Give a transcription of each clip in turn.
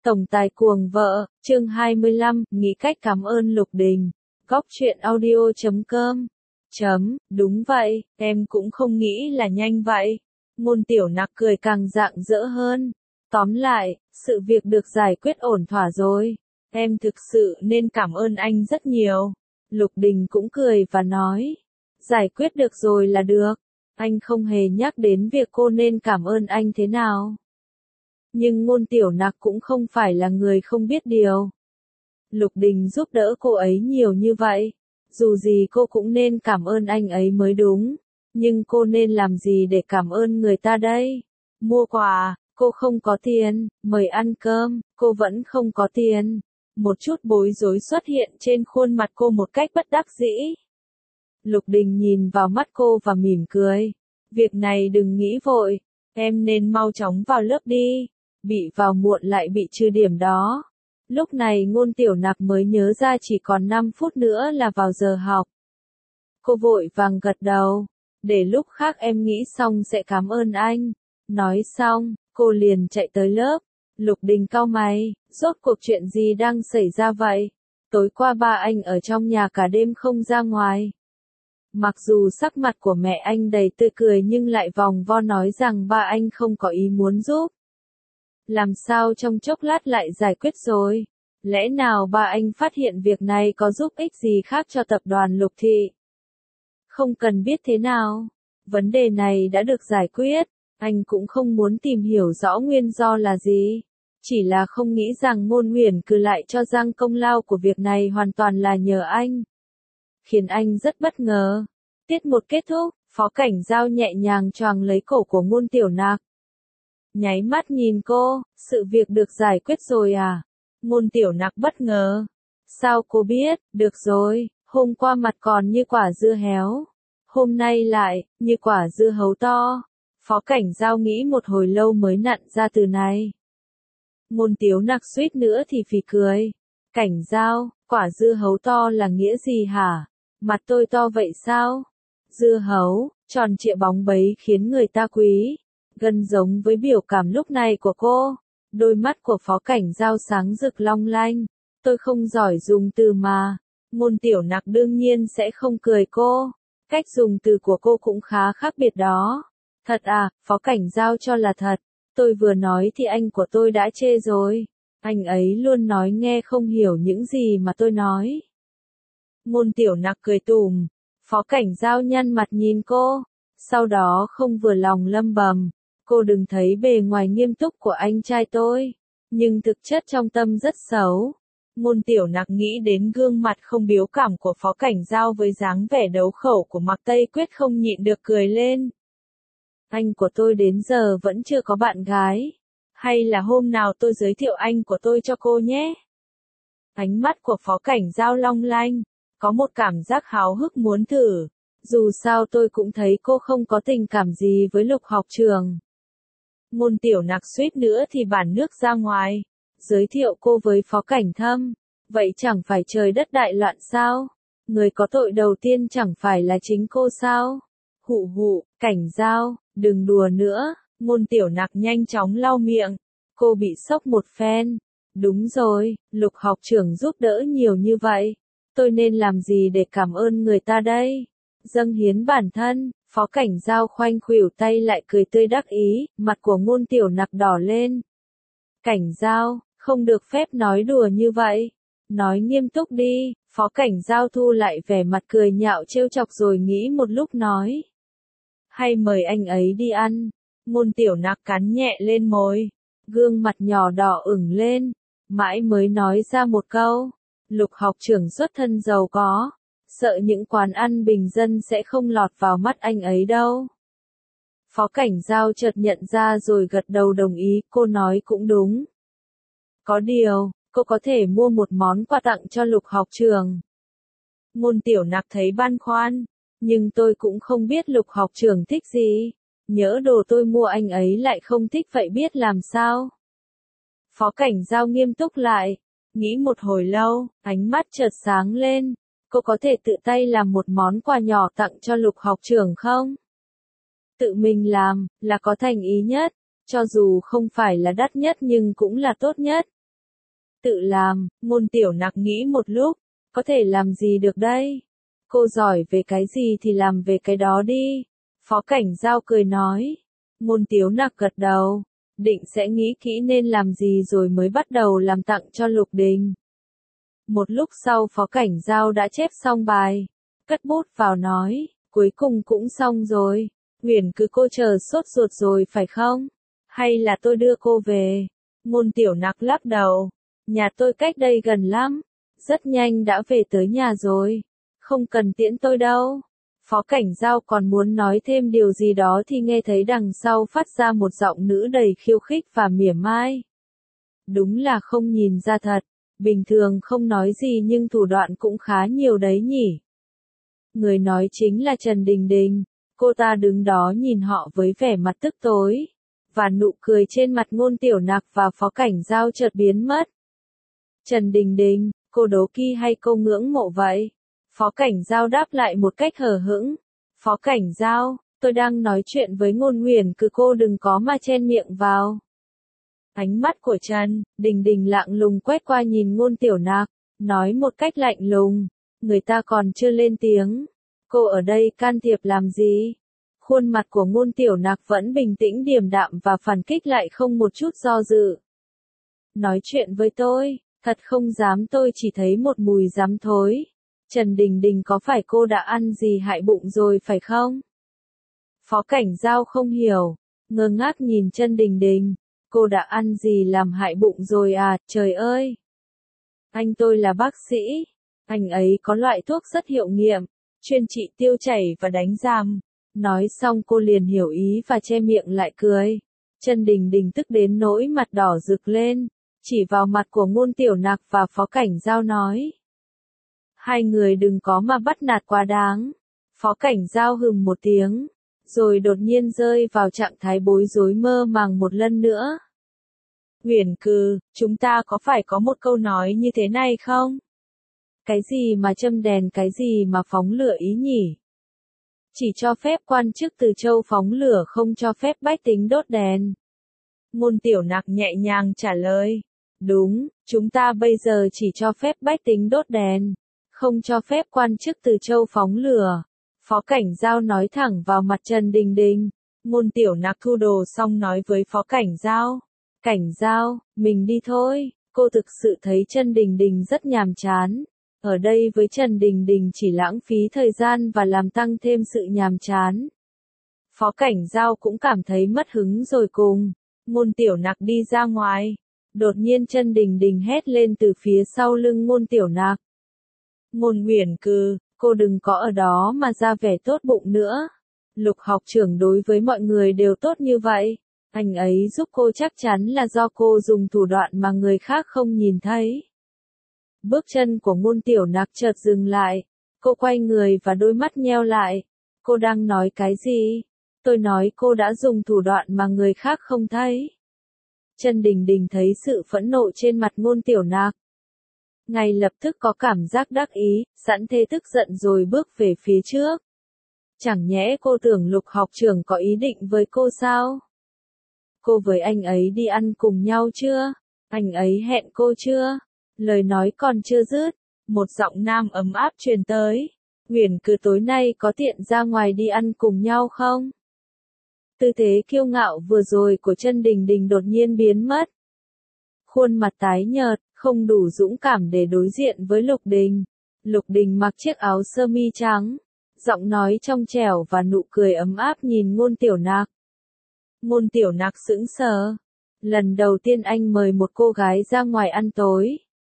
Tổng tài cuồng vợ, chương 25, nghĩ cách cảm ơn Lục Đình. Góc truyện audio.com. Đúng vậy, em cũng không nghĩ là nhanh vậy. Ngôn Tiểu Nặc cười càng rạng rỡ hơn. Tóm lại, sự việc được giải quyết ổn thỏa rồi. Em thực sự nên cảm ơn anh rất nhiều. Lục Đình cũng cười và nói. Giải quyết được rồi là được. Anh không hề nhắc đến việc cô nên cảm ơn anh thế nào. Nhưng Ngôn Tiểu Nặc cũng không phải là người không biết điều. Lục Đình giúp đỡ cô ấy nhiều như vậy. Dù gì cô cũng nên cảm ơn anh ấy mới đúng. Nhưng cô nên làm gì để cảm ơn người ta đây? Mua quà, cô không có tiền. Mời ăn cơm, cô vẫn không có tiền. Một chút bối rối xuất hiện trên khuôn mặt cô một cách bất đắc dĩ. Lục Đình nhìn vào mắt cô và mỉm cười. Việc này đừng nghĩ vội. Em nên mau chóng vào lớp đi. Bị vào muộn lại bị trừ điểm đó. Lúc này Ngôn Tiểu Nặc mới nhớ ra chỉ còn 5 phút nữa là vào giờ học. Cô vội vàng gật đầu. Để lúc khác em nghĩ xong sẽ cảm ơn anh. Nói xong, cô liền chạy tới lớp. Lục Đình cau mày, rốt cuộc chuyện gì đang xảy ra vậy? Tối qua ba anh ở trong nhà cả đêm không ra ngoài. Mặc dù sắc mặt của mẹ anh đầy tươi cười nhưng lại vòng vo nói rằng ba anh không có ý muốn giúp. Làm sao trong chốc lát lại giải quyết rồi? Lẽ nào ba anh phát hiện việc này có giúp ích gì khác cho tập đoàn Lục Thị? Không cần biết thế nào. Vấn đề này đã được giải quyết. Anh cũng không muốn tìm hiểu rõ nguyên do là gì. Chỉ là không nghĩ rằng Ngôn Huyền cứ lại cho rằng công lao của việc này hoàn toàn là nhờ anh. Khiến anh rất bất ngờ. Tiết một kết thúc, Phó Cảnh Giao nhẹ nhàng choàng lấy cổ của Ngôn Tiểu Nặc. Nháy mắt nhìn cô, sự việc được giải quyết rồi à? Ngôn Tiểu Nặc bất ngờ. Sao cô biết? Được rồi, hôm qua mặt còn như quả dưa héo. Hôm nay lại, như quả dưa hấu to. Phó Cảnh Giao nghĩ một hồi lâu mới nặn ra từ này. Ngôn Tiểu Nặc suýt nữa thì phì cười. Cảnh Giao, quả dưa hấu to là nghĩa gì hả? Mặt tôi to vậy sao? Dưa hấu, tròn trịa bóng bấy khiến người ta quý. Gần giống với biểu cảm lúc này của cô. Đôi mắt của Phó Cảnh Giao sáng rực long lanh. Tôi không giỏi dùng từ mà. Ngôn Tiểu Nặc đương nhiên sẽ không cười cô. Cách dùng từ của cô cũng khá khác biệt đó. Thật à, Phó Cảnh Giao cho là thật. Tôi vừa nói thì anh của tôi đã chê rồi. Anh ấy luôn nói nghe không hiểu những gì mà tôi nói. Ngôn Tiểu Nặc cười tủm. Phó Cảnh Giao nhăn mặt nhìn cô. Sau đó không vừa lòng lẩm bẩm. Cô đừng thấy bề ngoài nghiêm túc của anh trai tôi. Nhưng thực chất trong tâm rất xấu. Ngôn Tiểu Nặc nghĩ đến gương mặt không biểu cảm của Phó Cảnh Giao với dáng vẻ đấu khẩu của Mạc Tây Quyết không nhịn được cười lên. Anh của tôi đến giờ vẫn chưa có bạn gái. Hay là hôm nào tôi giới thiệu anh của tôi cho cô nhé? Ánh mắt của Phó Cảnh Giao long lanh. Có một cảm giác háo hức muốn thử. Dù sao tôi cũng thấy cô không có tình cảm gì với Lục Học Trường. Ngôn Tiểu Nặc suýt nữa thì bản nước ra ngoài. Giới thiệu cô với Phó Cảnh Thâm. Vậy chẳng phải trời đất đại loạn sao? Người có tội đầu tiên chẳng phải là chính cô sao? Hụ hụ, Cảnh Giao, đừng đùa nữa. Ngôn Tiểu Nặc nhanh chóng lau miệng. Cô bị sốc một phen. Đúng rồi, Lục Học Trưởng giúp đỡ nhiều như vậy. Tôi nên làm gì để cảm ơn người ta đây? Dâng hiến bản thân. Phó Cảnh Giao khoanh khuỷu tay lại cười tươi đắc ý, mặt của Ngôn Tiểu Nặc đỏ lên. Cảnh Giao, không được phép nói đùa như vậy. Nói nghiêm túc đi. Phó Cảnh Giao thu lại vẻ mặt cười nhạo trêu chọc rồi nghĩ một lúc nói. Hay mời anh ấy đi ăn. Ngôn Tiểu Nặc cắn nhẹ lên môi. Gương mặt nhỏ đỏ ửng lên. Mãi mới nói ra một câu. Lục Học Trưởng xuất thân giàu có. Sợ những quán ăn bình dân sẽ không lọt vào mắt anh ấy đâu. Phó Cảnh Giao chợt nhận ra rồi gật đầu đồng ý, cô nói cũng đúng. Có điều, cô có thể mua một món quà tặng cho Lục Học Trường. Ngôn Tiểu Nặc thấy băn khoăn, nhưng tôi cũng không biết Lục Học Trường thích gì. Nhỡ đồ tôi mua anh ấy lại không thích vậy biết làm sao? Phó Cảnh Giao nghiêm túc lại, nghĩ một hồi lâu, ánh mắt chợt sáng lên. Cô có thể tự tay làm một món quà nhỏ tặng cho Lục Học Trưởng không? Tự mình làm, là có thành ý nhất. Cho dù không phải là đắt nhất nhưng cũng là tốt nhất. Tự làm, Ngôn Tiểu Nặc nghĩ một lúc, có thể làm gì được đây? Cô giỏi về cái gì thì làm về cái đó đi. Phó Cảnh Giao cười nói. Ngôn Tiểu Nặc gật đầu, định sẽ nghĩ kỹ nên làm gì rồi mới bắt đầu làm tặng cho Lục Đình. Một lúc sau Phó Cảnh Giao đã chép xong bài, cất bút vào nói, cuối cùng cũng xong rồi. Uyển cứ cô chờ sốt ruột rồi phải không? Hay là tôi đưa cô về? Ngôn Tiểu Nặc lắc đầu, nhà tôi cách đây gần lắm, rất nhanh đã về tới nhà rồi, không cần tiễn tôi đâu. Phó Cảnh Giao còn muốn nói thêm điều gì đó thì nghe thấy đằng sau phát ra một giọng nữ đầy khiêu khích và mỉa mai. Đúng là không nhìn ra thật, bình thường không nói gì nhưng thủ đoạn cũng khá nhiều đấy nhỉ. Người nói chính là Trần Đình Đình, cô ta đứng đó nhìn họ với vẻ mặt tức tối, và nụ cười trên mặt Ngôn Tiểu Nặc và Phó Cảnh Giao chợt biến mất. Trần Đình Đình, cô đố kỵ hay cô ngưỡng mộ vậy? Phó Cảnh Giao đáp lại một cách hờ hững. Phó Cảnh Giao, tôi đang nói chuyện với Ngôn Uyển, cứ cô đừng có mà chen miệng vào. Ánh mắt của Trần Đình Đình lặng lùng quét qua nhìn Ngôn Tiểu Nặc, nói một cách lạnh lùng, người ta còn chưa lên tiếng. Cô ở đây can thiệp làm gì? Khuôn mặt của Ngôn Tiểu Nặc vẫn bình tĩnh điềm đạm và phản kích lại không một chút do dự. Nói chuyện với tôi, thật không dám, tôi chỉ thấy một mùi dám thối. Trần Đình Đình, có phải cô đã ăn gì hại bụng rồi phải không? Phó Cảnh Giao không hiểu, ngơ ngác nhìn Trần Đình Đình. Cô đã ăn gì làm hại bụng rồi à, trời ơi! Anh tôi là bác sĩ, anh ấy có loại thuốc rất hiệu nghiệm, chuyên trị tiêu chảy và đánh giàm. Nói xong cô liền hiểu ý và che miệng lại cười. Trần Đình Đình tức đến nỗi mặt đỏ rực lên, chỉ vào mặt của Ngôn Tiểu Nặc và Phó Cảnh Giao nói. Hai người đừng có mà bắt nạt quá đáng. Phó Cảnh Giao hừ một tiếng, rồi đột nhiên rơi vào trạng thái bối rối mơ màng một lần nữa. Uyển Cừ, chúng ta có phải có một câu nói như thế này không? Cái gì mà châm đèn, cái gì mà phóng lửa ý nhỉ? Chỉ cho phép quan chức Từ Châu phóng lửa, không cho phép bách tính đốt đèn. Ngôn Tiểu Nặc nhẹ nhàng trả lời. Đúng, chúng ta bây giờ chỉ cho phép bách tính đốt đèn, không cho phép quan chức Từ Châu phóng lửa. Phó Cảnh Giao nói thẳng vào mặt Trần Đình Đình. Ngôn Tiểu Nặc thu đồ xong nói với Phó Cảnh Giao. Cảnh Giao, mình đi thôi. Cô thực sự thấy Trần Đình Đình rất nhàm chán. Ở đây với Trần Đình Đình chỉ lãng phí thời gian và làm tăng thêm sự nhàm chán. Phó Cảnh Giao cũng cảm thấy mất hứng rồi cùng Ngôn Tiểu Nặc đi ra ngoài. Đột nhiên Trần Đình Đình hét lên từ phía sau lưng Ngôn Tiểu Nặc. Ngôn Uyển Cừ, cô đừng có ở đó mà ra vẻ tốt bụng nữa. Lục học trưởng đối với mọi người đều tốt như vậy. Anh ấy giúp cô chắc chắn là do cô dùng thủ đoạn mà người khác không nhìn thấy. Bước chân của Ngôn Tiểu Nặc chợt dừng lại. Cô quay người và đôi mắt nheo lại. Cô đang nói cái gì? Tôi nói cô đã dùng thủ đoạn mà người khác không thấy. Trần Đình Đình thấy sự phẫn nộ trên mặt Ngôn Tiểu Nặc. Ngay lập tức có cảm giác đắc ý, sẵn thế tức giận rồi bước về phía trước. Chẳng nhẽ cô tưởng Lục học trưởng có ý định với cô sao? Cô với anh ấy đi ăn cùng nhau chưa? Anh ấy hẹn cô chưa? Lời nói còn chưa dứt, một giọng nam ấm áp truyền tới. Uyển Cừ, tối nay có tiện ra ngoài đi ăn cùng nhau không? Tư thế kiêu ngạo vừa rồi của Trần Đình Đình đột nhiên biến mất. Khuôn mặt tái nhợt, không đủ dũng cảm để đối diện với Lục Đình. Lục Đình mặc chiếc áo sơ mi trắng, giọng nói trong trẻo và nụ cười ấm áp nhìn Ngôn Tiểu Nặc. Ngôn Tiểu Nặc sững sờ. Lần đầu tiên anh mời một cô gái ra ngoài ăn tối.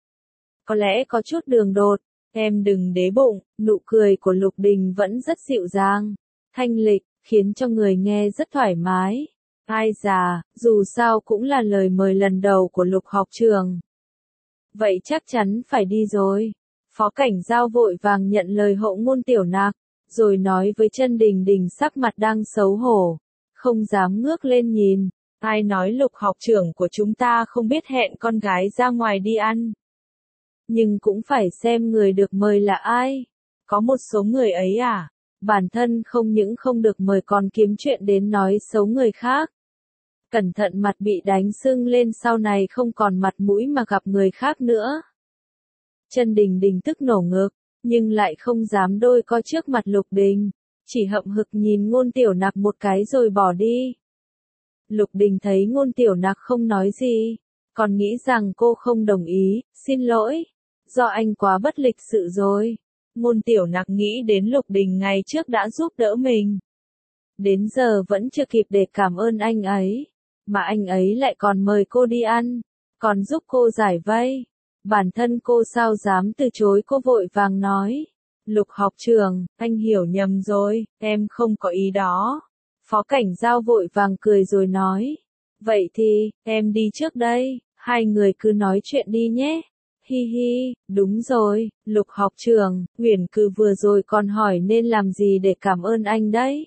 Có lẽ có chút đường đột, em đừng đế bụng. Nụ cười của Lục Đình vẫn rất dịu dàng, thanh lịch, khiến cho người nghe rất thoải mái. Ai già, dù sao cũng là lời mời lần đầu của Lục học trường. Vậy chắc chắn phải đi rồi. Phó Cảnh Giao vội vàng nhận lời hộ Ngôn Tiểu Nặc, rồi nói với Trần Đình Đình sắc mặt đang xấu hổ, không dám ngước lên nhìn. Ai nói Lục học trưởng của chúng ta không biết hẹn con gái ra ngoài đi ăn? Nhưng cũng phải xem người được mời là ai. Có một số người ấy à, bản thân không những không được mời còn kiếm chuyện đến nói xấu người khác. Cẩn thận mặt bị đánh sưng lên sau này không còn mặt mũi mà gặp người khác nữa. Chân Đình Đình tức nổ ngực, nhưng lại không dám đôi co trước mặt Lục Đình, chỉ hậm hực nhìn Ngôn Tiểu Nặc một cái rồi bỏ đi. Lục Đình thấy Ngôn Tiểu Nặc không nói gì, còn nghĩ rằng cô không đồng ý, xin lỗi, do anh quá bất lịch sự rồi. Ngôn Tiểu Nặc nghĩ đến Lục Đình ngày trước đã giúp đỡ mình. Đến giờ vẫn chưa kịp để cảm ơn anh ấy, mà anh ấy lại còn mời cô đi ăn, còn giúp cô giải vây. Bản thân cô sao dám từ chối, cô vội vàng nói. Lục học trưởng, anh hiểu nhầm rồi, em không có ý đó. Phó Cảnh Giao vội vàng cười rồi nói. Vậy thì, em đi trước đây, hai người cứ nói chuyện đi nhé. Hi hi, đúng rồi, Lục học trưởng, Uyển Cừ vừa rồi còn hỏi nên làm gì để cảm ơn anh đấy.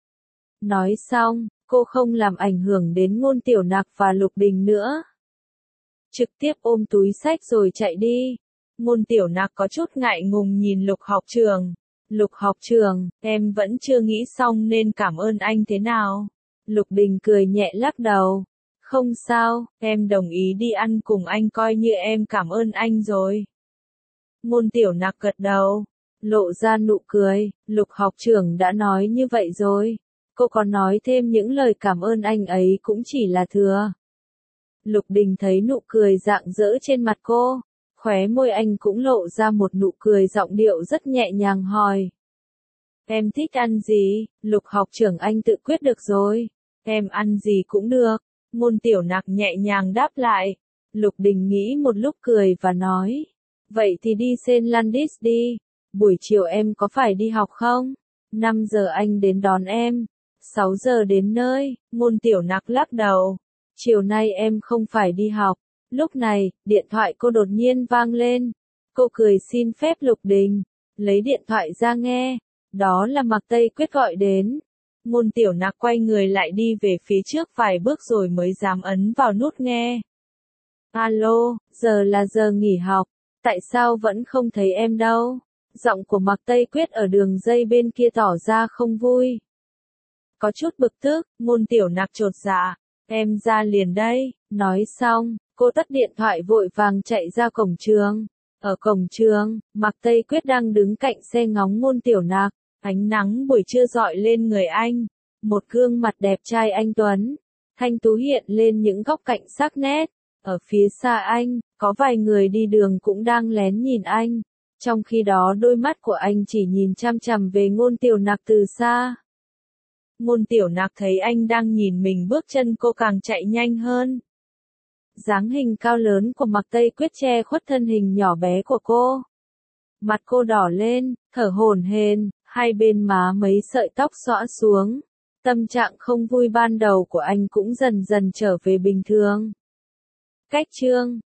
Nói xong, cô không làm ảnh hưởng đến Ngôn Tiểu Nặc và Lục Đình nữa. Trực tiếp ôm túi xách rồi chạy đi. Ngôn Tiểu Nặc có chút ngại ngùng nhìn Lục học trưởng. Lục học trưởng, em vẫn chưa nghĩ xong nên cảm ơn anh thế nào. Lục Đình cười nhẹ lắc đầu. Không sao, em đồng ý đi ăn cùng anh coi như em cảm ơn anh rồi. Ngôn Tiểu Nặc gật đầu, lộ ra nụ cười. Lục học trưởng đã nói như vậy rồi. Cô còn nói thêm những lời cảm ơn anh ấy cũng chỉ là thừa. Lục Đình thấy nụ cười rạng rỡ trên mặt cô, khóe môi anh cũng lộ ra một nụ cười giọng điệu rất nhẹ nhàng hỏi. Em thích ăn gì? Lục học trưởng anh tự quyết được rồi. Em ăn gì cũng được. Ngôn Tiểu Nặc nhẹ nhàng đáp lại. Lục Đình nghĩ một lúc cười và nói. Vậy thì đi Saint Landis đi. Buổi chiều em có phải đi học không? 5 giờ anh đến đón em. 6 giờ đến nơi. Ngôn Tiểu Nặc lắc đầu. Chiều nay em không phải đi học. Lúc này, điện thoại cô đột nhiên vang lên. Cô cười xin phép Lục Đình. Lấy điện thoại ra nghe. Đó là Mạc Tây Quyết gọi đến. Ngôn Tiểu Nặc quay người lại đi về phía trước vài bước rồi mới dám ấn vào nút nghe. Alo, giờ là giờ nghỉ học. Tại sao vẫn không thấy em đâu? Giọng của Mạc Tây Quyết ở đường dây bên kia tỏ ra không vui. Có chút bực tức, Ngôn Tiểu Nặc chột dạ. Em ra liền đây. Nói xong, cô tắt điện thoại vội vàng chạy ra cổng trường. Ở cổng trường, Mạc Tây Quyết đang đứng cạnh xe ngóng Ngôn Tiểu Nặc. Ánh nắng buổi trưa rọi lên người anh. Một gương mặt đẹp trai anh tuấn. Thanh tú hiện lên những góc cạnh sắc nét. Ở phía xa anh, có vài người đi đường cũng đang lén nhìn anh. Trong khi đó đôi mắt của anh chỉ nhìn chăm chằm về Ngôn Tiểu Nặc từ xa. Ngôn Tiểu Nặc thấy anh đang nhìn mình, bước chân cô càng chạy nhanh hơn. Dáng hình cao lớn của Mạc Tây Quyết che khuất thân hình nhỏ bé của cô. Mặt cô đỏ lên, thở hổn hển, hai bên má mấy sợi tóc xõa xuống. Tâm trạng không vui ban đầu của anh cũng dần dần trở về bình thường. Cách chương